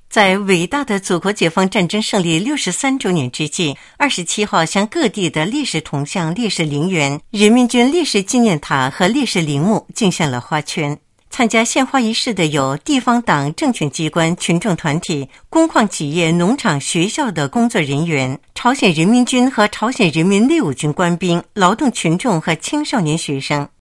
在伟大的祖国解放战争胜利63周年之际，27号向各地的烈士铜像、烈士陵园、人民军烈士纪念塔和烈士陵墓敬献了花圈。参加献花仪式的有地方党、政权机关、群众团体、工矿企业、农场、学校的工作人员、朝鲜人民军和朝鲜人民内务军官兵、劳动群众和青少年学生。